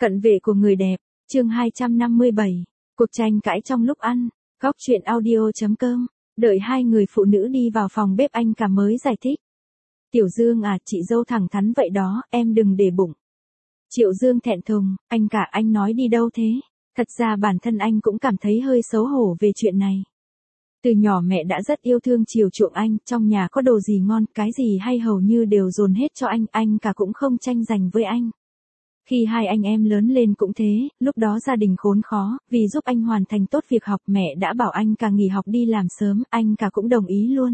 Cận vệ của người đẹp, chương 257, cuộc tranh cãi trong lúc ăn, góc chuyện audio.com, đợi hai người phụ nữ đi vào phòng bếp anh cả mới giải thích. Tiểu Dương à, chị dâu thẳng thắn vậy đó, em đừng để bụng. Triệu Dương thẹn thùng, anh cả anh nói đi đâu thế? Thật ra bản thân anh cũng cảm thấy hơi xấu hổ về chuyện này. Từ nhỏ mẹ đã rất yêu thương chiều chuộng anh, trong nhà có đồ gì ngon, cái gì hay hầu như đều dồn hết cho anh cả cũng không tranh giành với anh. Khi hai anh em lớn lên cũng thế, lúc đó gia đình khốn khó, vì giúp anh hoàn thành tốt việc học mẹ đã bảo anh cả nghỉ học đi làm sớm, anh cả cũng đồng ý luôn.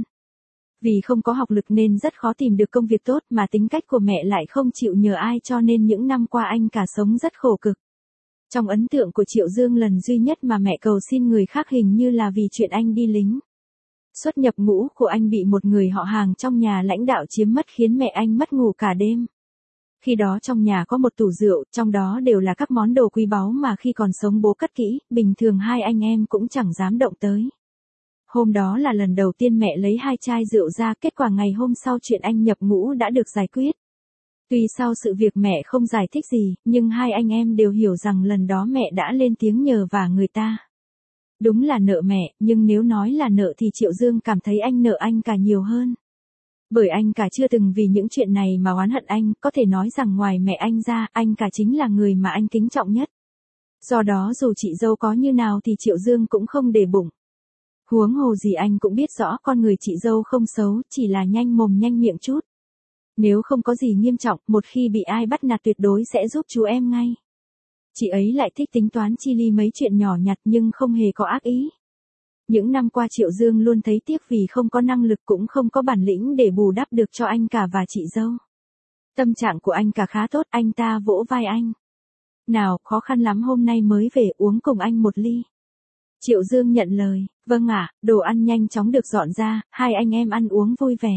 Vì không có học lực nên rất khó tìm được công việc tốt mà tính cách của mẹ lại không chịu nhờ ai cho nên những năm qua anh cả sống rất khổ cực. Trong ấn tượng của Triệu Dương lần duy nhất mà mẹ cầu xin người khác hình như là vì chuyện anh đi lính. Xuất nhập ngũ của anh bị một người họ hàng trong nhà lãnh đạo chiếm mất khiến mẹ anh mất ngủ cả đêm. Khi đó trong nhà có một tủ rượu, trong đó đều là các món đồ quý báu mà khi còn sống bố cất kỹ, bình thường hai anh em cũng chẳng dám động tới. Hôm đó là lần đầu tiên mẹ lấy 2 chai rượu ra, kết quả ngày hôm sau chuyện anh nhập ngũ đã được giải quyết. Tuy sau sự việc mẹ không giải thích gì, nhưng hai anh em đều hiểu rằng lần đó mẹ đã lên tiếng nhờ vả người ta. Đúng là nợ mẹ, nhưng nếu nói là nợ thì Triệu Dương cảm thấy anh nợ anh cả nhiều hơn. Bởi anh cả chưa từng vì những chuyện này mà oán hận anh, có thể nói rằng ngoài mẹ anh ra, anh cả chính là người mà anh kính trọng nhất. Do đó dù chị dâu có như nào thì Triệu Dương cũng không để bụng. Huống hồ gì anh cũng biết rõ con người chị dâu không xấu, chỉ là nhanh mồm nhanh miệng chút. Nếu không có gì nghiêm trọng, một khi bị ai bắt nạt tuyệt đối sẽ giúp chú em ngay. Chị ấy lại thích tính toán chi ly mấy chuyện nhỏ nhặt nhưng không hề có ác ý. Những năm qua Triệu Dương luôn thấy tiếc vì không có năng lực cũng không có bản lĩnh để bù đắp được cho anh cả và chị dâu. Tâm trạng của anh cả khá tốt, anh ta vỗ vai anh. Nào, khó khăn lắm hôm nay mới về, uống cùng anh một ly. Triệu Dương nhận lời, vâng ạ, đồ ăn nhanh chóng được dọn ra, hai anh em ăn uống vui vẻ.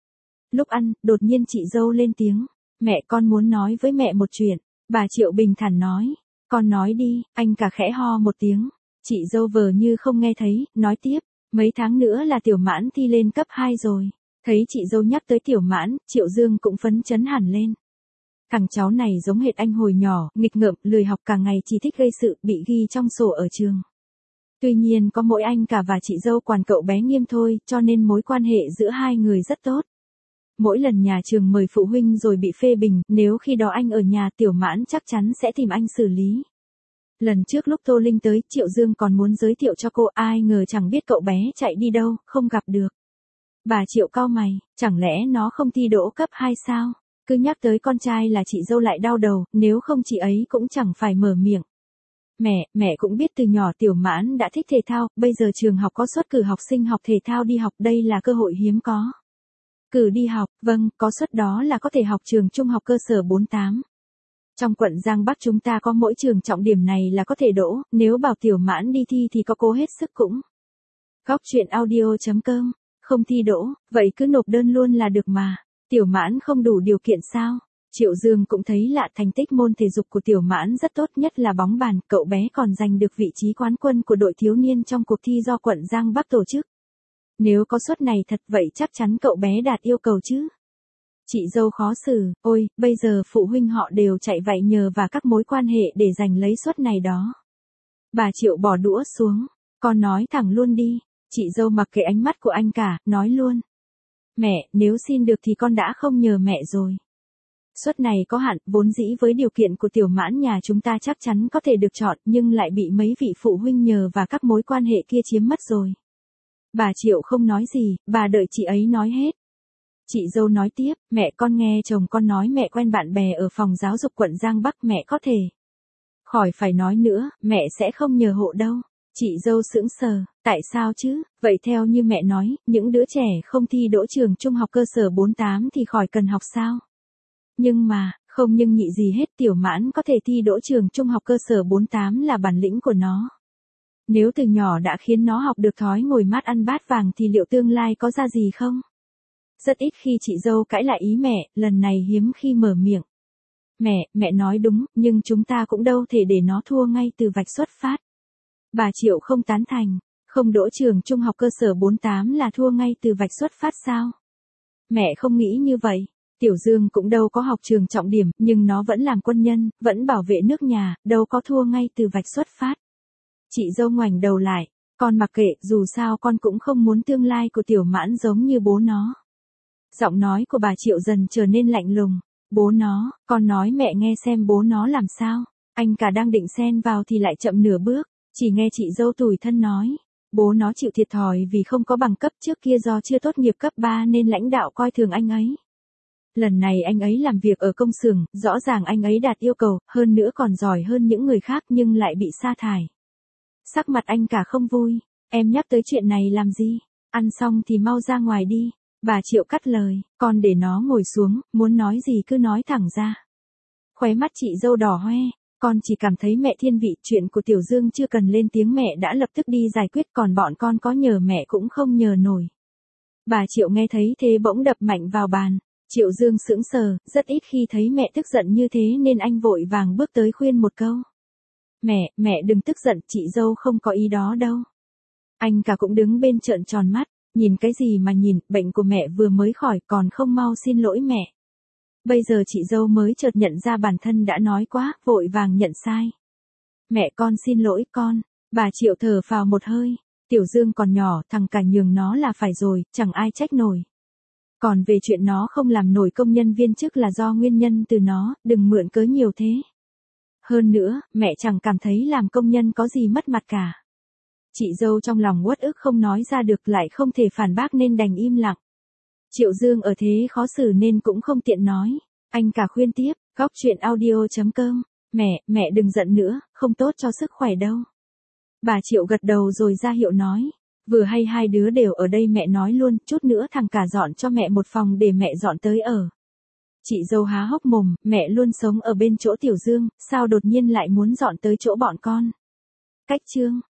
Lúc ăn, đột nhiên chị dâu lên tiếng, mẹ con muốn nói với mẹ một chuyện. Bà Triệu bình thản nói, con nói đi, anh cả khẽ ho một tiếng. Chị dâu vờ như không nghe thấy, nói tiếp, mấy tháng nữa là Tiểu Mãn thi lên cấp 2 rồi. Thấy chị dâu nhắc tới Tiểu Mãn, Triệu Dương cũng phấn chấn hẳn lên. Thằng cháu này giống hệt anh hồi nhỏ, nghịch ngợm, lười học cả ngày chỉ thích gây sự, bị ghi trong sổ ở trường. Tuy nhiên có mỗi anh cả và chị dâu quản cậu bé nghiêm thôi, cho nên mối quan hệ giữa hai người rất tốt. Mỗi lần nhà trường mời phụ huynh rồi bị phê bình, nếu khi đó anh ở nhà Tiểu Mãn chắc chắn sẽ tìm anh xử lý. Lần trước lúc Tô Linh tới, Triệu Dương còn muốn giới thiệu cho cô, ai ngờ chẳng biết cậu bé chạy đi đâu, không gặp được. Bà Triệu cau mày, chẳng lẽ nó không thi đỗ cấp 2 sao? Cứ nhắc tới con trai là chị dâu lại đau đầu, nếu không chị ấy cũng chẳng phải mở miệng. Mẹ cũng biết từ nhỏ Tiểu Mãn đã thích thể thao, bây giờ trường học có suất cử học sinh học thể thao đi học, đây là cơ hội hiếm có. Cử đi học, vâng, có suất đó là có thể học trường trung học cơ sở 48. Trong quận Giang Bắc chúng ta có mỗi trường trọng điểm này là có thể đỗ, nếu bảo Tiểu Mãn đi thi thì có cố hết sức cũng. Góc chuyện audio.com, không thi đỗ, vậy cứ nộp đơn luôn là được mà. Tiểu Mãn không đủ điều kiện sao? Triệu Dương cũng thấy lạ, thành tích môn thể dục của Tiểu Mãn rất tốt, nhất là bóng bàn, cậu bé còn giành được vị trí quán quân của đội thiếu niên trong cuộc thi do quận Giang Bắc tổ chức. Nếu có suất này thật vậy chắc chắn cậu bé đạt yêu cầu chứ. Chị dâu khó xử, ôi, bây giờ phụ huynh họ đều chạy vậy nhờ và các mối quan hệ để giành lấy suất này đó. Bà Triệu bỏ đũa xuống, con nói thẳng luôn đi. Chị dâu mặc kệ ánh mắt của anh cả, nói luôn. Mẹ, nếu xin được thì con đã không nhờ mẹ rồi. Suất này có hạn, vốn dĩ với điều kiện của Tiểu Mãn nhà chúng ta chắc chắn có thể được chọn nhưng lại bị mấy vị phụ huynh nhờ và các mối quan hệ kia chiếm mất rồi. Bà Triệu không nói gì, bà đợi chị ấy nói hết. Chị dâu nói tiếp, mẹ con nghe chồng con nói mẹ quen bạn bè ở phòng giáo dục quận Giang Bắc, mẹ có thể. Khỏi phải nói nữa, mẹ sẽ không nhờ hộ đâu. Chị dâu sững sờ, tại sao chứ, vậy theo như mẹ nói, những đứa trẻ không thi đỗ trường trung học cơ sở 48 thì khỏi cần học sao? Nhưng mà, không nhưng nhị gì hết, Tiểu Mãn có thể thi đỗ trường trung học cơ sở 48 là bản lĩnh của nó. Nếu từ nhỏ đã khiến nó học được thói ngồi mát ăn bát vàng thì liệu tương lai có ra gì không? Rất ít khi chị dâu cãi lại ý mẹ, lần này hiếm khi mở miệng. Mẹ nói đúng, nhưng chúng ta cũng đâu thể để nó thua ngay từ vạch xuất phát. Bà Triệu không tán thành, không đỗ trường trung học cơ sở 48 là thua ngay từ vạch xuất phát sao? Mẹ không nghĩ như vậy. Tiểu Dương cũng đâu có học trường trọng điểm, nhưng nó vẫn làm quân nhân, vẫn bảo vệ nước nhà, đâu có thua ngay từ vạch xuất phát. Chị dâu ngoảnh đầu lại, con mặc kệ, dù sao con cũng không muốn tương lai của Tiểu Mãn giống như bố nó. Giọng nói của bà Triệu dần trở nên lạnh lùng. Bố nó, con nói mẹ nghe xem bố nó làm sao. Anh cả đang định xen vào thì lại chậm nửa bước, chỉ nghe chị dâu tủi thân nói. Bố nó chịu thiệt thòi vì không có bằng cấp trước kia do chưa tốt nghiệp cấp 3 nên lãnh đạo coi thường anh ấy. Lần này anh ấy làm việc ở công xưởng, rõ ràng anh ấy đạt yêu cầu, hơn nữa còn giỏi hơn những người khác nhưng lại bị sa thải. Sắc mặt anh cả không vui, em nhắc tới chuyện này làm gì, ăn xong thì mau ra ngoài đi. Bà Triệu cắt lời, con để nó ngồi xuống, muốn nói gì cứ nói thẳng ra. Khóe mắt chị dâu đỏ hoe, con chỉ cảm thấy mẹ thiên vị, chuyện của Tiểu Dương chưa cần lên tiếng mẹ đã lập tức đi giải quyết, còn bọn con có nhờ mẹ cũng không nhờ nổi. Bà Triệu nghe thấy thế bỗng đập mạnh vào bàn. Triệu Dương sững sờ, rất ít khi thấy mẹ tức giận như thế nên anh vội vàng bước tới khuyên một câu. Mẹ đừng tức giận, chị dâu không có ý đó đâu. Anh cả cũng đứng bên trợn tròn mắt, nhìn cái gì mà nhìn, bệnh của mẹ vừa mới khỏi còn không mau xin lỗi mẹ. Bây giờ chị dâu mới chợt nhận ra bản thân đã nói quá, vội vàng nhận sai. Mẹ con xin lỗi con, bà Triệu thở phào một hơi, Tiểu Dương còn nhỏ, thằng cả nhường nó là phải rồi, chẳng ai trách nổi. Còn về chuyện nó không làm nổi công nhân viên chức là do nguyên nhân từ nó, đừng mượn cớ nhiều thế. Hơn nữa, mẹ chẳng cảm thấy làm công nhân có gì mất mặt cả. Chị dâu trong lòng uất ức không nói ra được lại không thể phản bác nên đành im lặng. Triệu Dương ở thế khó xử nên cũng không tiện nói. Anh cả khuyên tiếp, góc chuyện audio.com, mẹ đừng giận nữa, không tốt cho sức khỏe đâu. Bà Triệu gật đầu rồi ra hiệu nói. Vừa hay hai đứa đều ở đây mẹ nói luôn, chút nữa thằng cả dọn cho mẹ một phòng để mẹ dọn tới ở. Chị dâu há hốc mồm, mẹ luôn sống ở bên chỗ Tiểu Dương, sao đột nhiên lại muốn dọn tới chỗ bọn con. Cách chương